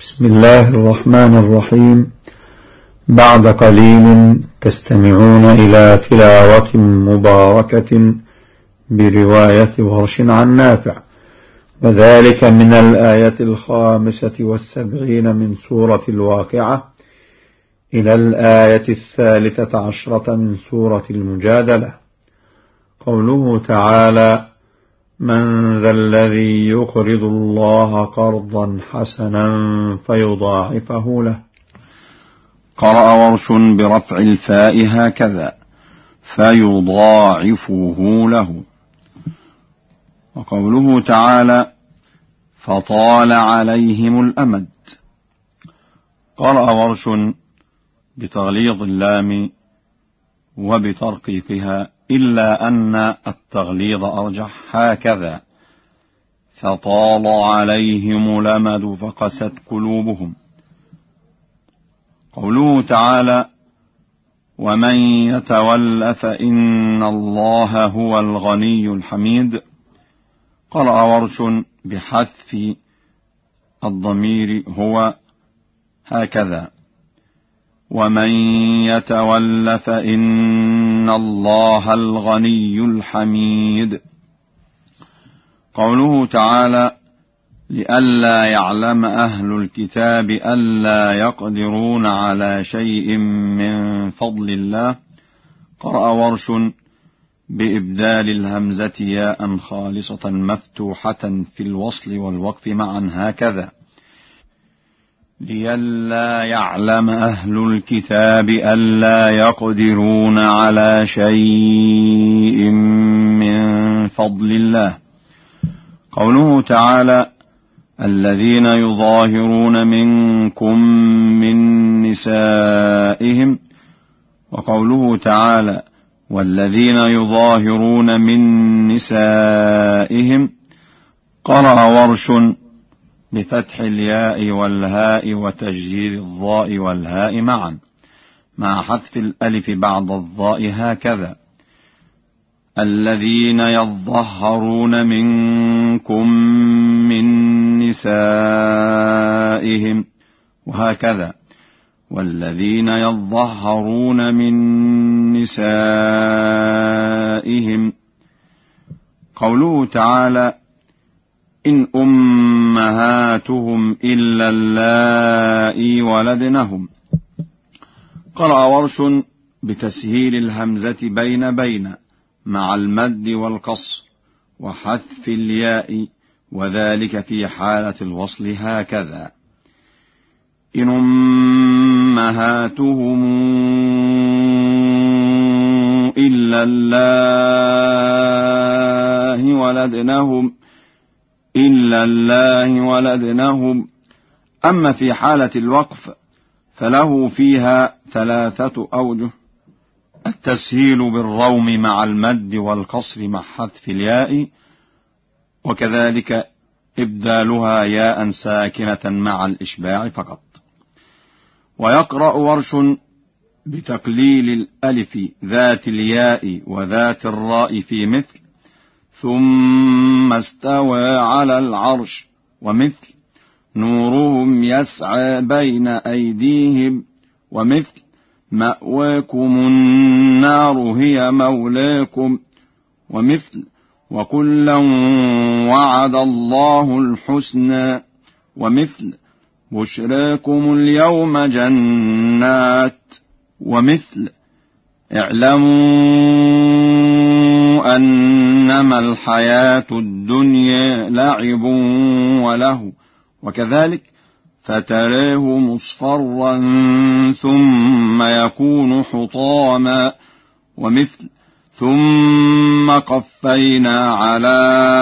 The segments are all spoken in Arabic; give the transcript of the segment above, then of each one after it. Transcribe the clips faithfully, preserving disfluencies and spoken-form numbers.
بسم الله الرحمن الرحيم. بعد قليل تستمعون إلى تلاوة مباركة برواية ورش عن نافع، وذلك من الآية الخامسة والسبعين من سورة الواقعة إلى الآية الثالثة عشرة من سورة المجادلة. قوله تعالى: من ذا الذي يقرض الله قرضا حسنا فيضاعفه له. قرأ ورش برفع الفاء هكذا: فيضاعفه له. وقوله تعالى: فطال عليهم الأمد. قرأ ورش بتغليظ اللام وبترقيقها، إلا أن التغليظ أرجح، هكذا: فطال عليهم الأمد فقست قلوبهم. قوله تعالى: ومن يتول فإن الله هو الغني الحميد. قرأ ورش بحذف الضمير هو، هكذا: ومن يتول فإن الله الغني الحميد. قوله تعالى: لئلا يعلم أهل الكتاب ألا يقدرون على شيء من فضل الله. قرأ ورش بإبدال الهمزة ياء خالصة مفتوحة في الوصل والوقف معا، هكذا: لئلا يعلم أهل الكتاب ألا يقدرون على شيء من فضل الله. قوله تعالى: الذين يظاهرون منكم من نسائهم. وقوله تعالى: والذين يظاهرون من نسائهم. قرأ ورش بفتح الياء والهاء وتجديد الضاء والهاء معا مع حذف الألف بعد الضاء، هكذا: الذين يظهرون منكم من نسائهم. وهكذا: والذين يظهرون من نسائهم. قوله تعالى: إن أمهاتهم إلا اللائي ولدنهم. قرأ ورش بتسهيل الهمزة بين بين مع المد والقصر وحذف الياء، وذلك في حالة الوصل، هكذا: إن أمهاتهم إلا الله ولدنهم إلا الله ولدنهم. أما في حالة الوقف فله فيها ثلاثة أوجه: التسهيل بالروم مع المد والقصر مع حذف الياء، وكذلك إبدالها ياء ساكنة مع الإشباع فقط. ويقرأ ورش بتقليل الألف ذات الياء وذات الراء في مثل ثم استوى على العرش، ومثل نورهم يسعى بين أيديهم، ومثل مأواكم النار هي مولاكم، ومثل وكلا وعد الله الحسنى، ومثل بشراكم اليوم جنات، ومثل اعلموا أنما الحياة الدنيا لعب وله. وكذلك فتراه مصفرا ثم يكون حطاما، ومثل ثم قفينا على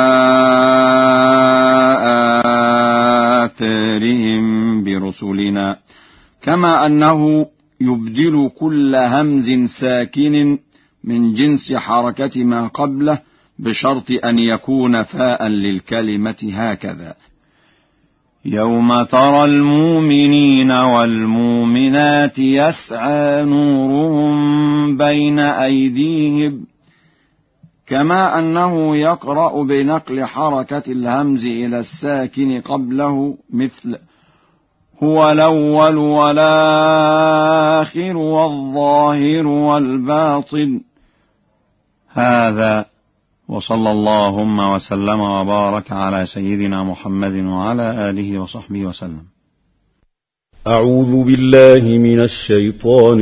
آثارهم برسلنا. كما أنه يبدل كل همز ساكن من جنس حركة ما قبله بشرط أن يكون فاء للكلمة، هكذا: يوم ترى المؤمنين والمؤمنات يسعى نورهم بين أيديهم. كما أنه يقرأ بنقل حركة الهمز إلى الساكن قبله، مثل هو الأول والآخر والظاهر والباطن. هذا وصلى اللهم وسلم وبارك على سيدنا محمد وعلى آله وصحبه وسلم. أعوذ بالله من الشيطان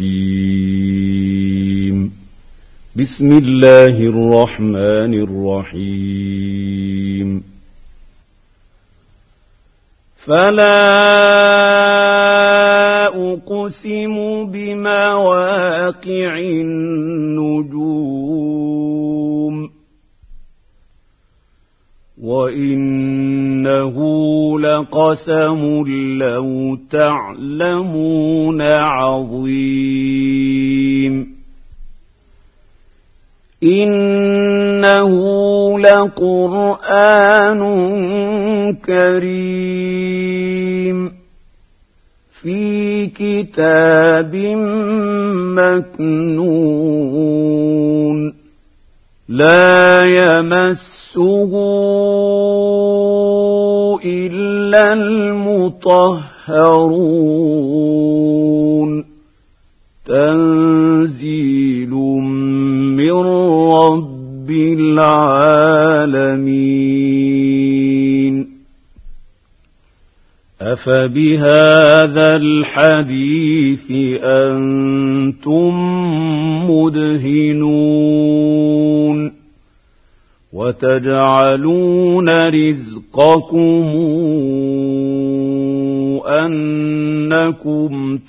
الرجيم. بسم الله الرحمن الرحيم. فلا أقسم بمواقع النجوم وإنه لقسم لو تعلمون عظيم. إنه لقرآن كريم في كتاب مكنون لا يمسه إلا المطهرون تنزيل من رب العالمين. أفبهذا الحديث أنتم مدهنون وتجعلون رزقكم أنكم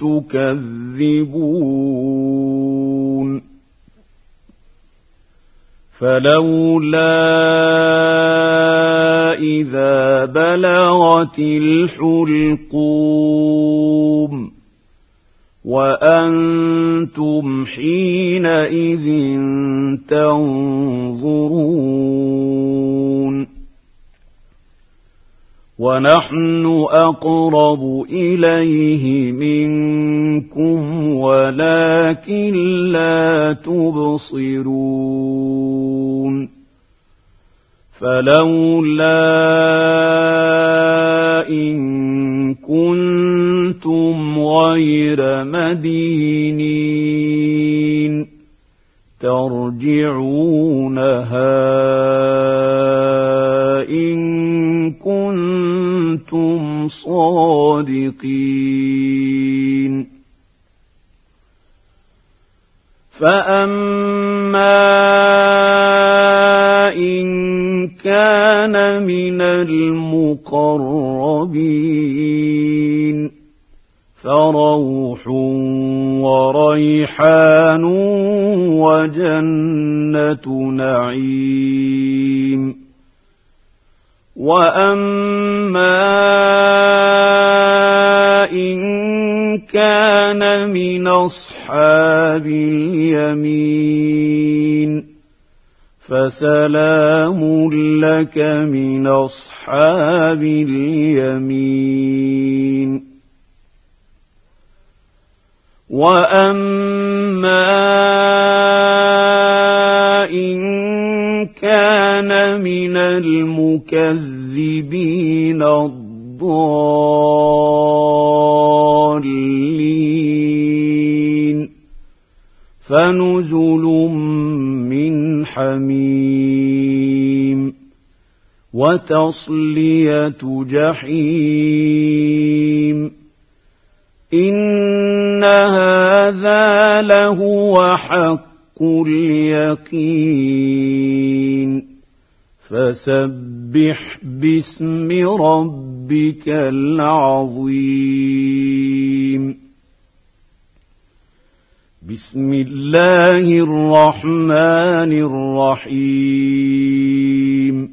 تكذبون. فلولا إذا بلغت الحلقوم وأنتم حينئذ تنظرون ونحن أقرب إليه منكم ولكن لا تبصرون. فلولا إن كنتم غير مدينين ترجعونها إن كنتم صادقين. فأما إن كان من المقربين فروح وريحان وجنة نعيم. وأما إن كان من أصحاب اليمين فسلام لك من أصحاب اليمين. وأما إن كان من المكذبين الضالين فنزل من حميم وتصلية جحيم. إن هذا لهو حق اليقين. فسبح باسم ربك العظيم. بسم الله الرحمن الرحيم.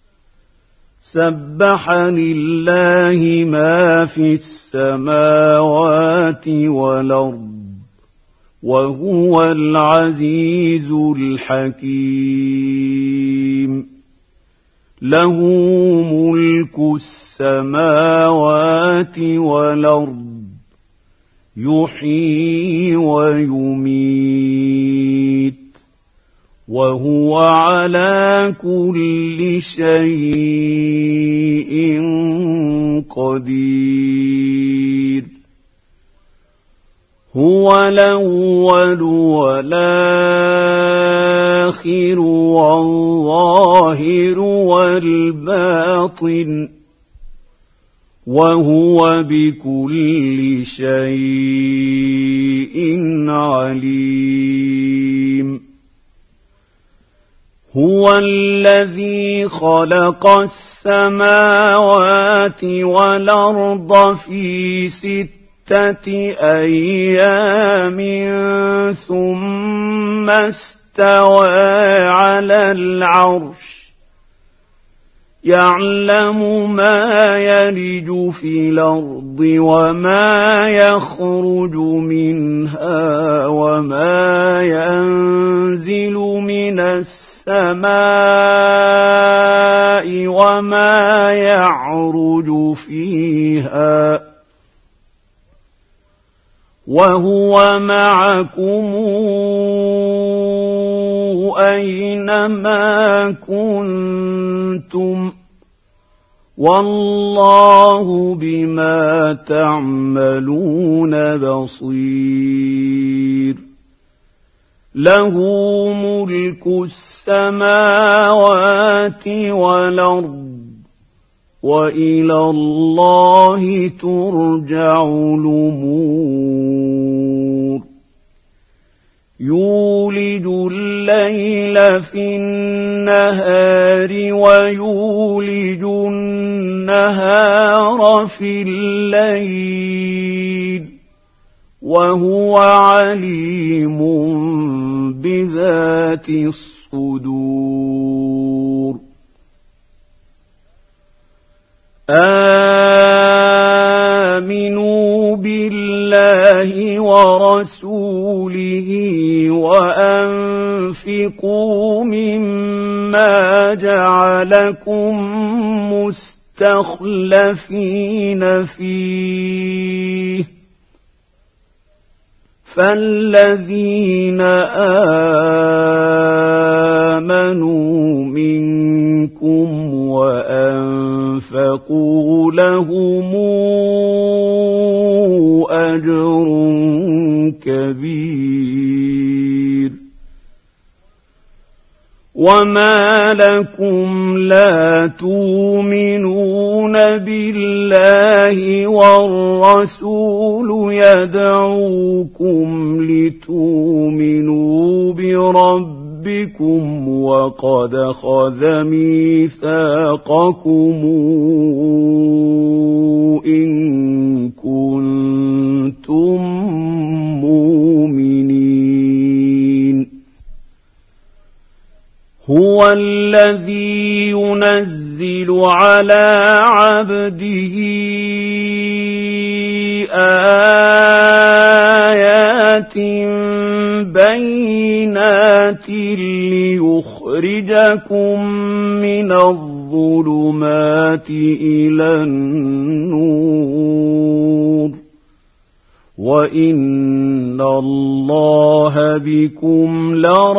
سبح لله ما في السماوات والأرض وهو العزيز الحكيم. له ملك السماوات والأرض يحيي ويميت وهو على كل شيء قدير هو الأول والآخر والظاهر والباطن وهو بكل شيء عليم هو الذي خلق السماوات والأرض في ستة أيام ثم استوى على العرش يعلم ما يلج في الأرض وما يخرج منها وما ينزل من السماء وما يعرج فيها وهو معكم أينما كنتم والله بما تعملون بصير له ملك السماوات والأرض وإلى الله ترجع الأمور يولج الليل في النهار ويولج النهار في الليل وهو عليم بذات الصدور آمنوا بالله ورسوله وأنفقوا مما جعلكم مستخلفين فيه فالذين آمنوا منكم وأنفقوا لهم أجر كبير وما لكم لا تؤمنون بالله والرسول يدعوكم لتؤمنوا بربكم وقد أخذ ميثاقكم إن كنتم مؤمنين هو الذي ينزل على عبده آيات بينات ليخرجكم من الظلمات إلى النور وإن الله بكم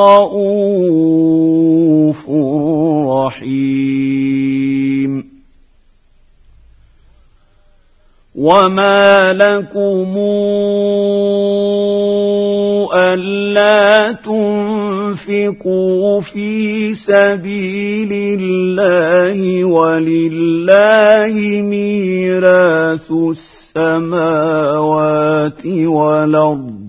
لرءوف رحيم وما لكم ألا تنفقوا في سبيل الله ولله ميراث السماوات والأرض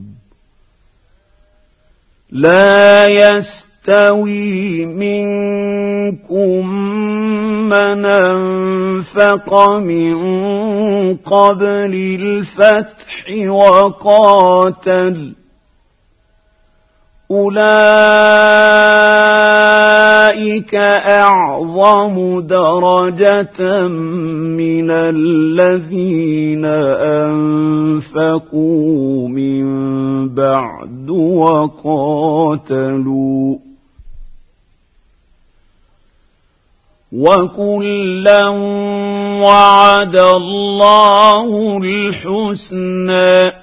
لا يستوي منكم من أنفق من قبل الفتح وقاتل أولئك أعظم درجة من الذين أنفقوا من بعد وقاتلوا وكلا وعد الله الحسنى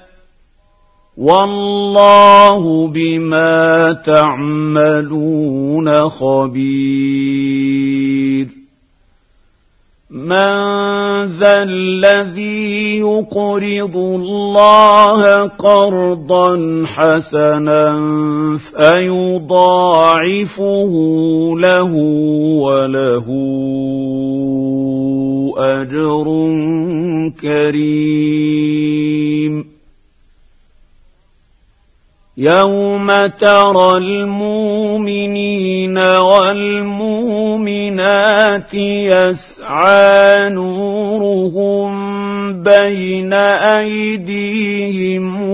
والله بما تعملون خبير من ذا الذي يقرض الله قرضا حسنا فيضاعفه له وله أجر كريم يوم ترى المؤمنين والمؤمنات يسعى نورهم بين أيديهم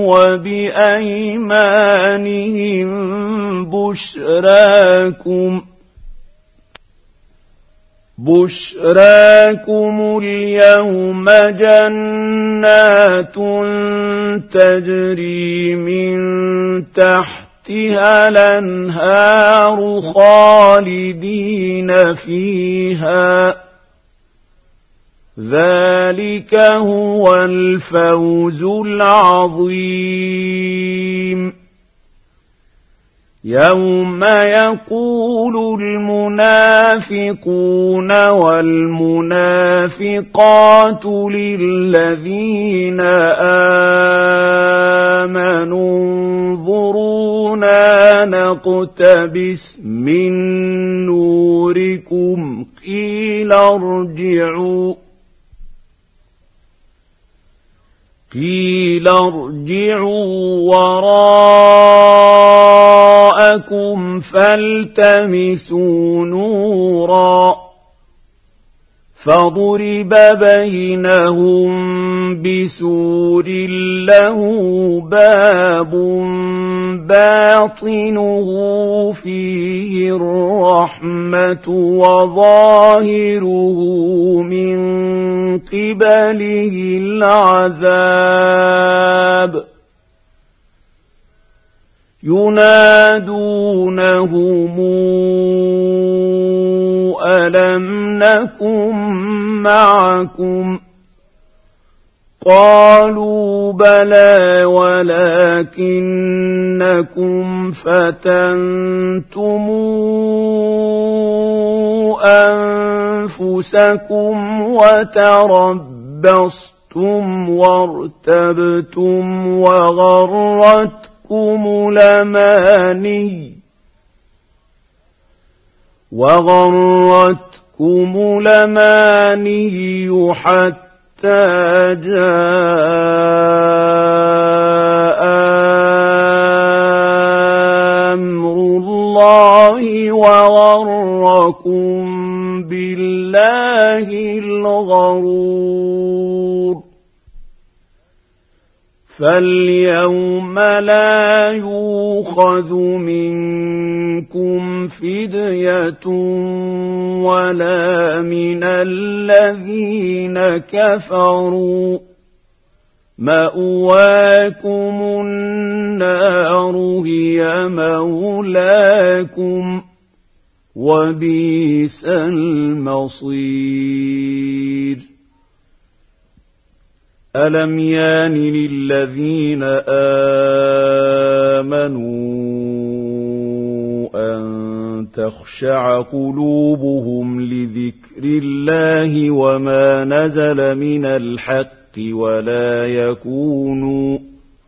وبأيمانهم بشراكم بشراكم اليوم جنات تجري من تحتها الأنهار خالدين فيها ذلك هو الفوز العظيم يوم يقول المنافقون والمنافقات للذين آمنوا انظرونا نقتبس من نوركم قيل ارجعوا قيل ارجعوا وراءكم فالتمسوا نورا فضرب بينهم بسور له باب باطنه فيه الرحمة وظاهره من قبله العذاب ينادونهم ألم نكن معكم قالوا بلى ولكنكم فتنتم أنفسكم وتربصتم وارتبتم وغرتكم الأماني وغرتكم الأماني حتى جاء أمر الله وغركم بالله الغرور فاليوم لا يؤخذ منكم فدية ولا من الذين كفروا مأواكم النار هي مولاكم وبئس المصير ألم يان للذين آمنوا أن تخشع قلوبهم لذكر الله وما نزل من الحق ولا يكونوا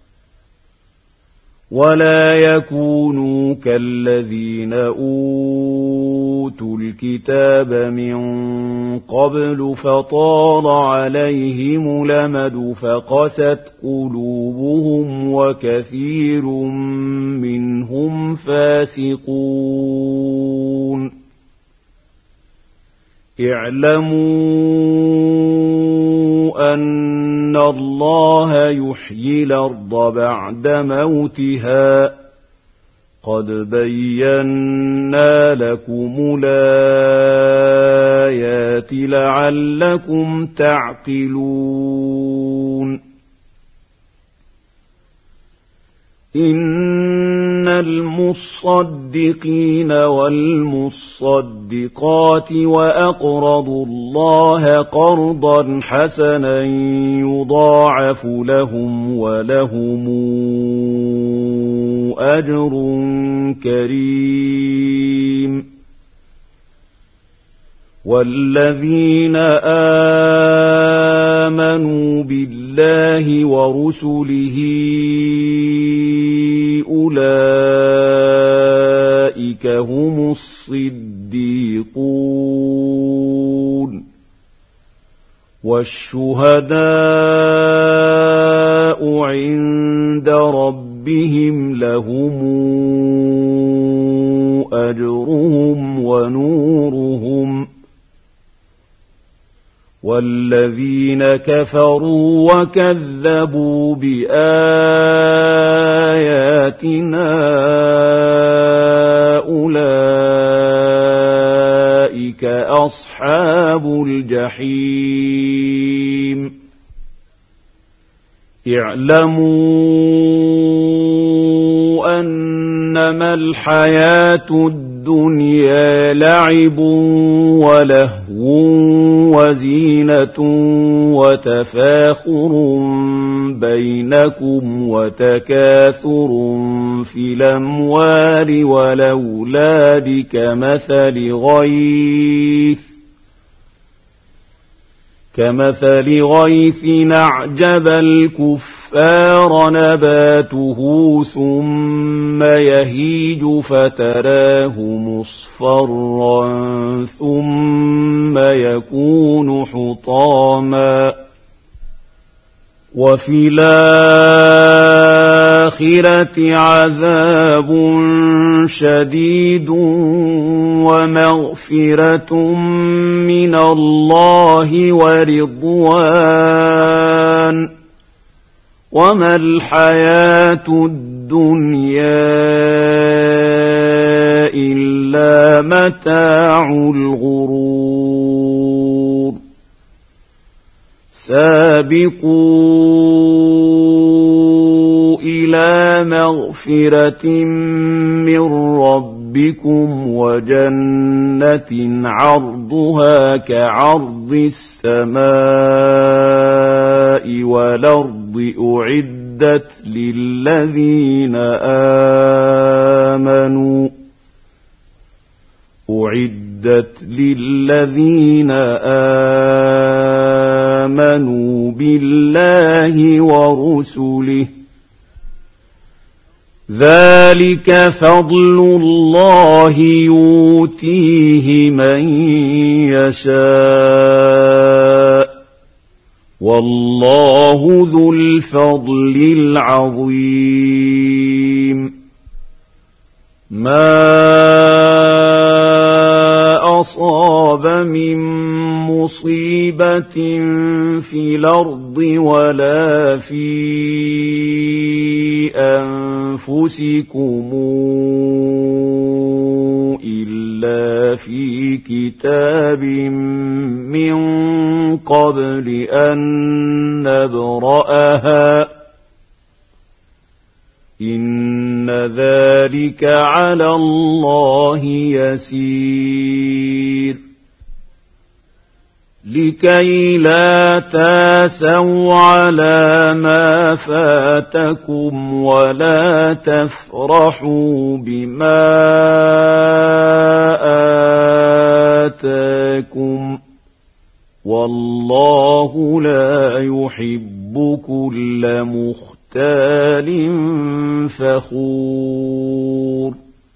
ولا يكونوا كالذين أوتوا الكتاب من قبل فطال عليهم الأمد فقست قلوبهم وكثير منهم فاسقون اعلموا أن الله يحيي الأرض بعد موتها قد بينا لكم الآيات لعلكم تعقلون إن المصدقين والمصدقات وأقرضوا الله قرضا حسنا يضاعف لهم ولهم أجر كريم والذين آمنوا بالله ورسله أولئك هم الصديقون والشهداء عند ربهم لهم أجرهم ونورهم والذين كفروا وكذبوا بآياتنا أولئك أصحاب الجحيم اعلموا أنما الحياة الدنيا لعب ولهو وزينة وتفاخر بينكم وتكاثر في الأموال والأولاد كمثل غيث كمثل غيث أعجب الكفار نباته ثم يهيج فتراه مصفرا ثم يكون حطاما وفي الآخرة عذاب شديد ومغفرة من الله ورضوان وما الحياة الدنيا إلا متاع الغرور سابقوا إلى مغفرة من ربكم وجنة عرضها كعرض السماء والأرض أعدت للذين آمنوا أعدت للذين آمنوا بالله ورسله ذلك فضل الله يؤتيه من يشاء والله ذو الفضل العظيم ما أصاب من مصيبة في الأرض ولا في أنفسكم إلا في كتاب من قبل أن نبرأها إن ذلك على الله يسير لكي لا تاسوا على ما فاتكم ولا تفرحوا بما آتاكم والله لا يحب كل مختال فخور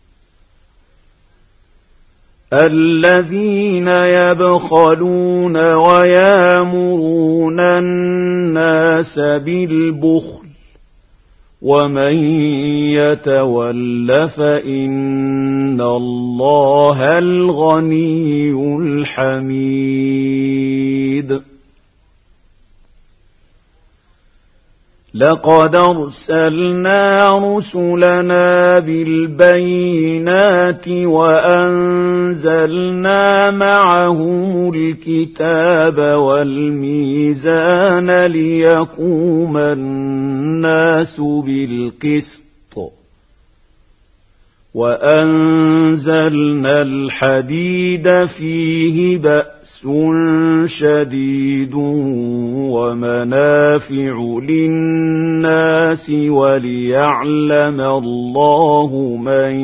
الذين يبخلون ويامرون الناس بالبخل ومن يتول فإن الله الغني الحميد لقد أرسلنا رسلنا بالبينات وأنزلنا معهم الكتاب والميزان ليقوم الناس بالقسط وأنزلنا الحديد فيه بأس شديد ومنافع للناس وليعلم الله من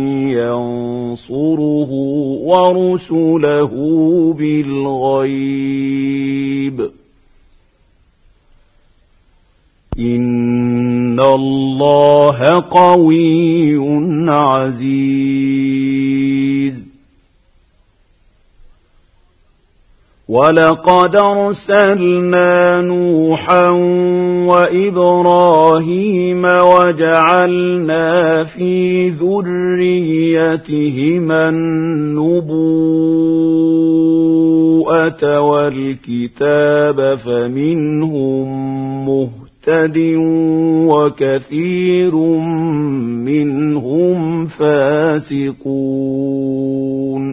ينصره ورسله بالغيب إن الله قوي عزيز ولقد أرسلنا نوحا وإبراهيم وجعلنا في ذريتهما النبوءة والكتاب فمنهم مهتد وكثير منهم فاسقون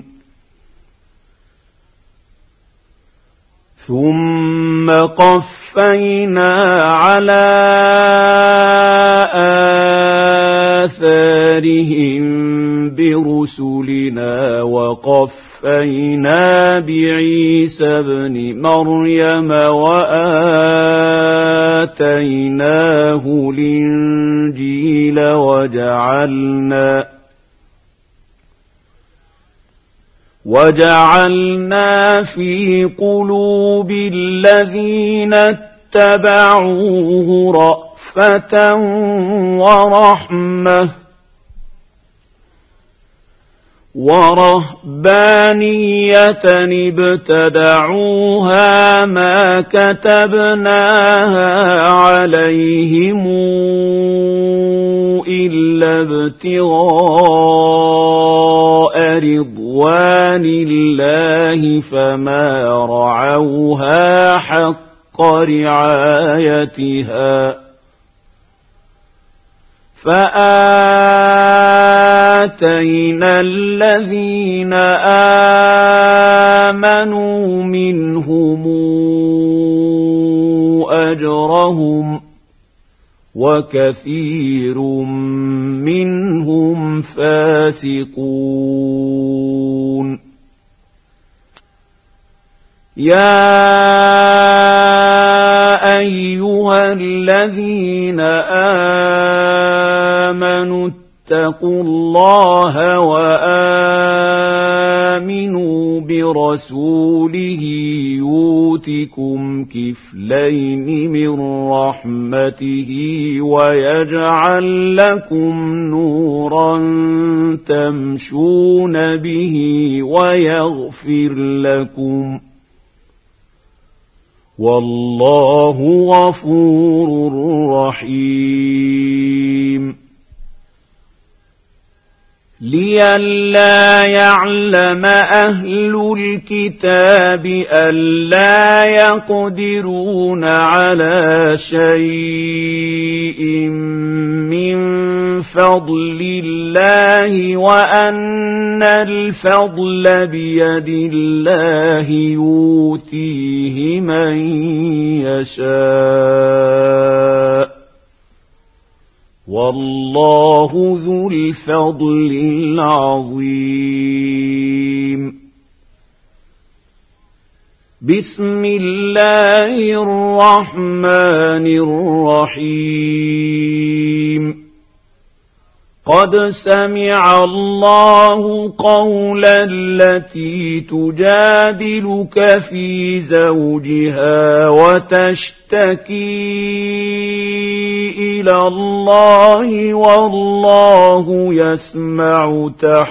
ثم قفينا على آثارهم برسلنا وقفينا بعيسى ابن مريم وآتيناه الإنجيل وجعلنا وجعلنا في قلوب الذين اتبعوه رأفة ورحمة ورهبانية ابتدعوها ما كتبناها عليهم إلا ابتغاء رضوان الله فما رعوها حق رعايتها فآتينا الذين آمنوا منهم أجرهم وكثير منهم فاسقون يا أيها الذين آمنوا اتقوا الله وآمنوا برسوله يؤتكم كفلين من رحمته ويجعل لكم نورا تمشون به ويغفر لكم والله غفور رحيم لئلا يعلم أهل الكتاب ألا يقدرون على شيء من فضل الله وأن الفضل بيد الله يؤتيه من يشاء والله ذو الفضل العظيم بسم الله الرحمن الرحيم قد سمع الله قولا التي تجادلك في زوجها وتشتكي إلى الله والله يسمع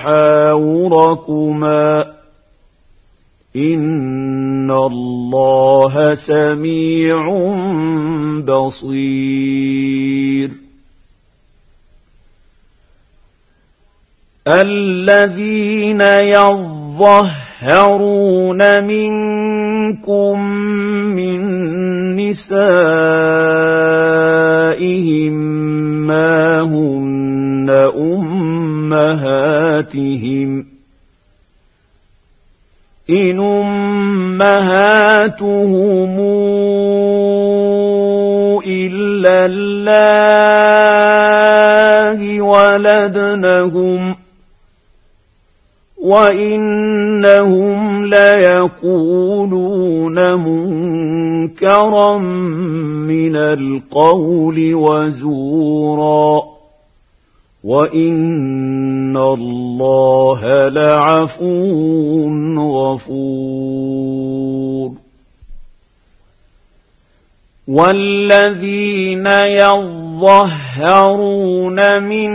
تحاوركما إن الله سميع بصير الذين يظهرون منكم من نسائهم ما هن أمهاتهم إن أمهاتهم إلا الله ولدنهم وإنهم ليقولون منكرا من القول وزورا وإن الله لعفو غفور والذين يظهرون من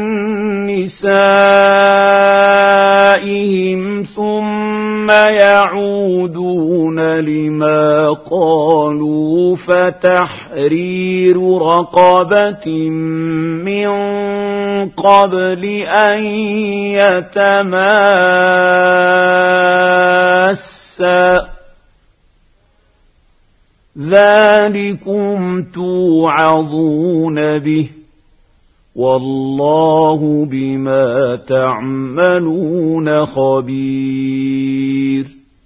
نسائهم ثم يعودون لما قالوا فتحرير رقبة من قبل أن يتماسا ذلكم توعظون به والله بما تعملون خبير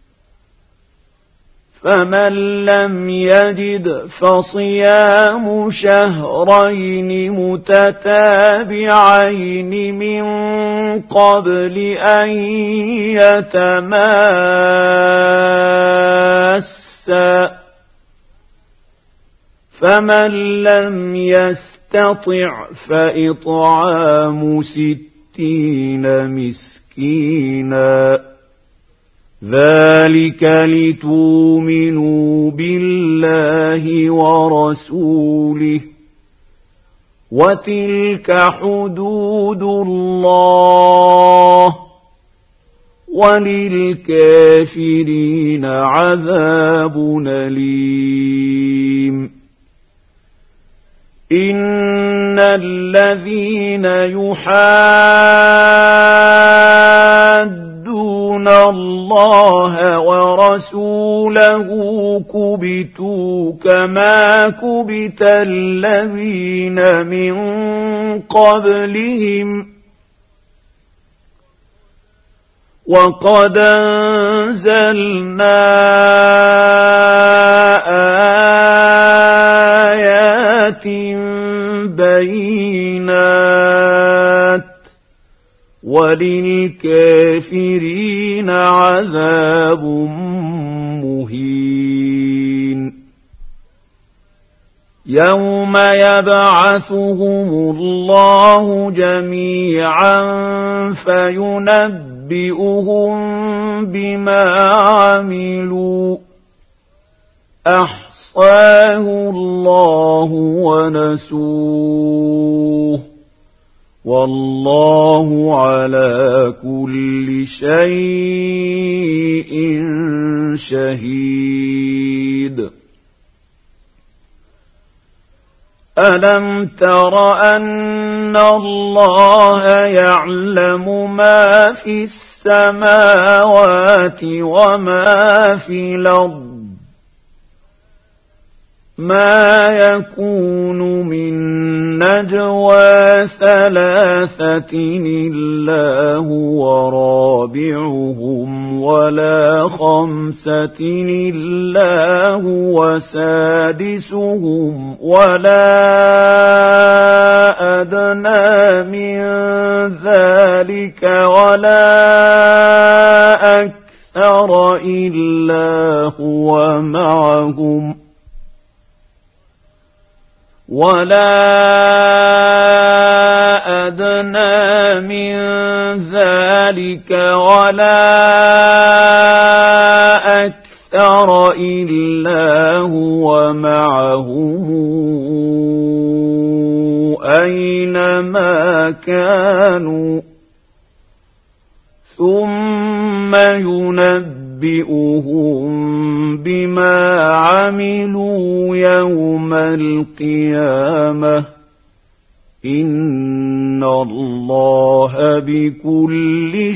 فمن لم يجد فصيام شهرين متتابعين من قبل أن يتماسا فمن لم يستطع فإطعام ستين مسكينا ذلك لتؤمنوا بالله ورسوله وتلك حدود الله وللكافرين عذاب أليم إن الذين يحادون الله ورسوله كبتوا كما كبت الذين من قبلهم وقد أنزلنا آيات بينات وللكافرين عذاب مهين يوم يبعثهم الله جميعا فينبئهم بما عملوا أحصاه الله ونسوه والله على كل شيء شهيد ألم تر أن الله يعلم ما في السماوات وما في الأرض ما يكون من نجوى ثلاثة إلا هو رابعهم ولا خمسة إلا هو سادسهم ولا أدنى من ذلك ولا أكثر إلا هو معهم ولا أدنى من ذلك ولا أكثر إلا هو معهم أينما كانوا ثم ينبئهم بما عملوا يوم القيامة إن الله بكل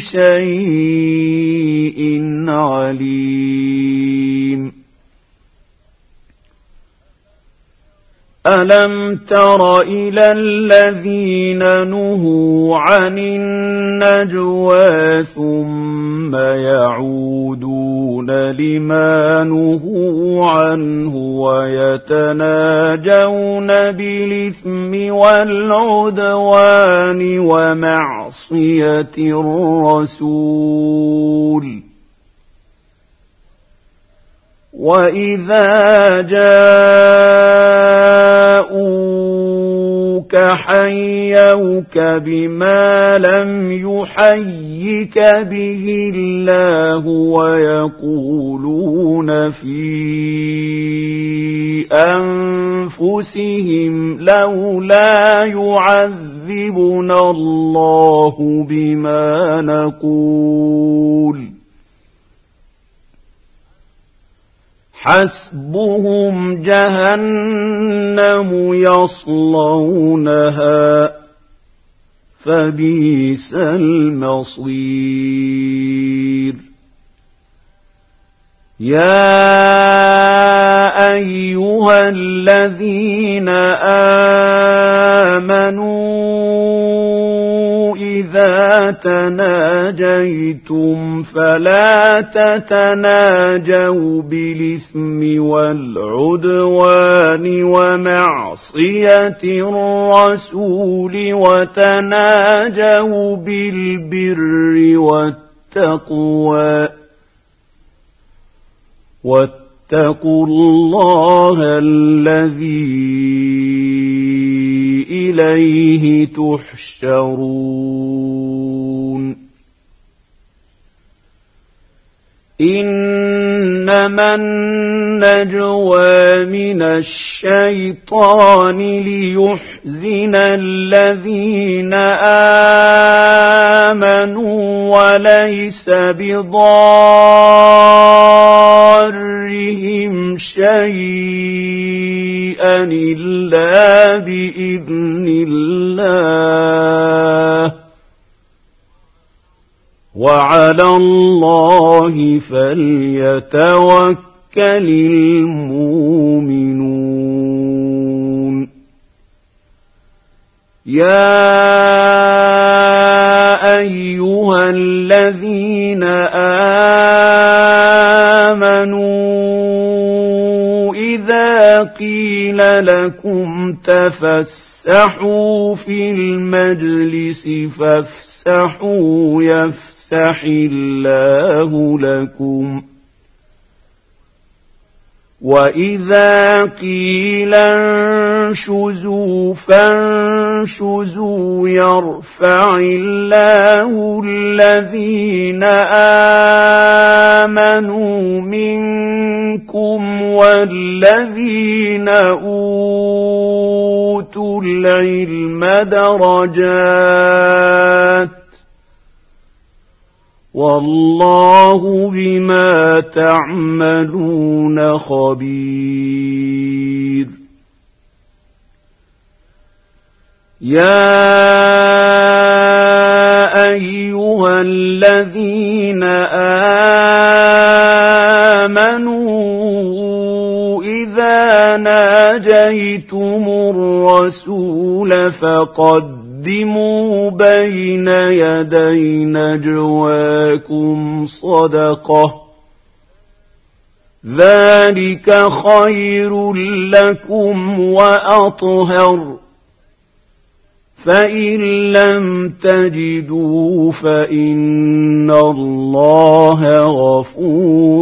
شيء عليم ألم تر إلى الذين نهوا عن النجوى ثم يعودون لما نهوا عنه ويتناجون بالإثم والعدوان ومعصية الرسول وإذا جاءوك حيوك بما لم يحيك به الله ويقولون في أنفسهم لولا يعذبنا الله بما نقول حسبهم جهنم يصلونها فبئس المصير يا أيها الذين آمنوا إذا تناجيتم فلا تتناجوا بالإثم والعدوان ومعصية الرسول وتناجوا بالبر والتقوى واتقوا الله الذي إليه تحشرون إنما النجوى من الشيطان ليحزن الذين آمنوا وليس بضارهم شيئا إلا بإذن الله وعلى الله فليتوكل المؤمنون يا أيها الذين آمنوا إذا قيل لكم تفسحوا في المجلس فافسحوا يفسح الله لكم وإذا قيل انشزوا فانشزوا يرفع الله الذين آمنوا منكم والذين أوتوا العلم درجات والله بما تعملون خبير يا أيها الذين آمنوا إذا ناجيتم الرسول فقد قدموا بين يدي نجواكم صدقة ذلك خير لكم وأطهر فإن لم تجدوا فإن الله غفور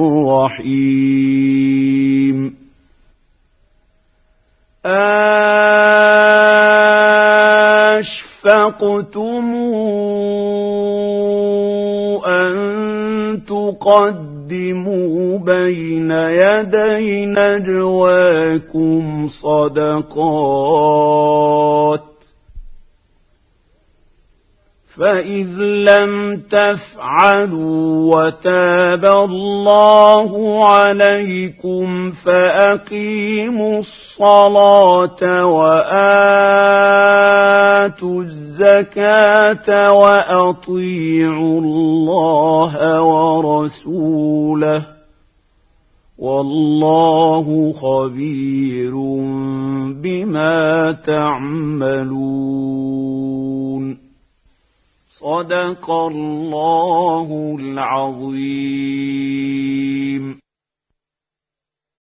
رحيم أَشْفَقْتُمْ أَن تُقَدِّمُوا بَيْنَ يَدَيْ نَجْوَاكُمْ صَدَقَاتٍ فَإِذْ لَمْ تَفْعَلُوا وَتَابَ اللَّهُ عَلَيْكُمْ فَأَقِيمُوا الصَّلَاةَ وَآتُوا الزَّكَاةَ وَأَطِيعُوا اللَّهَ وَرَسُولَهُ والله خبير بما تعملون. صدق الله العظيم.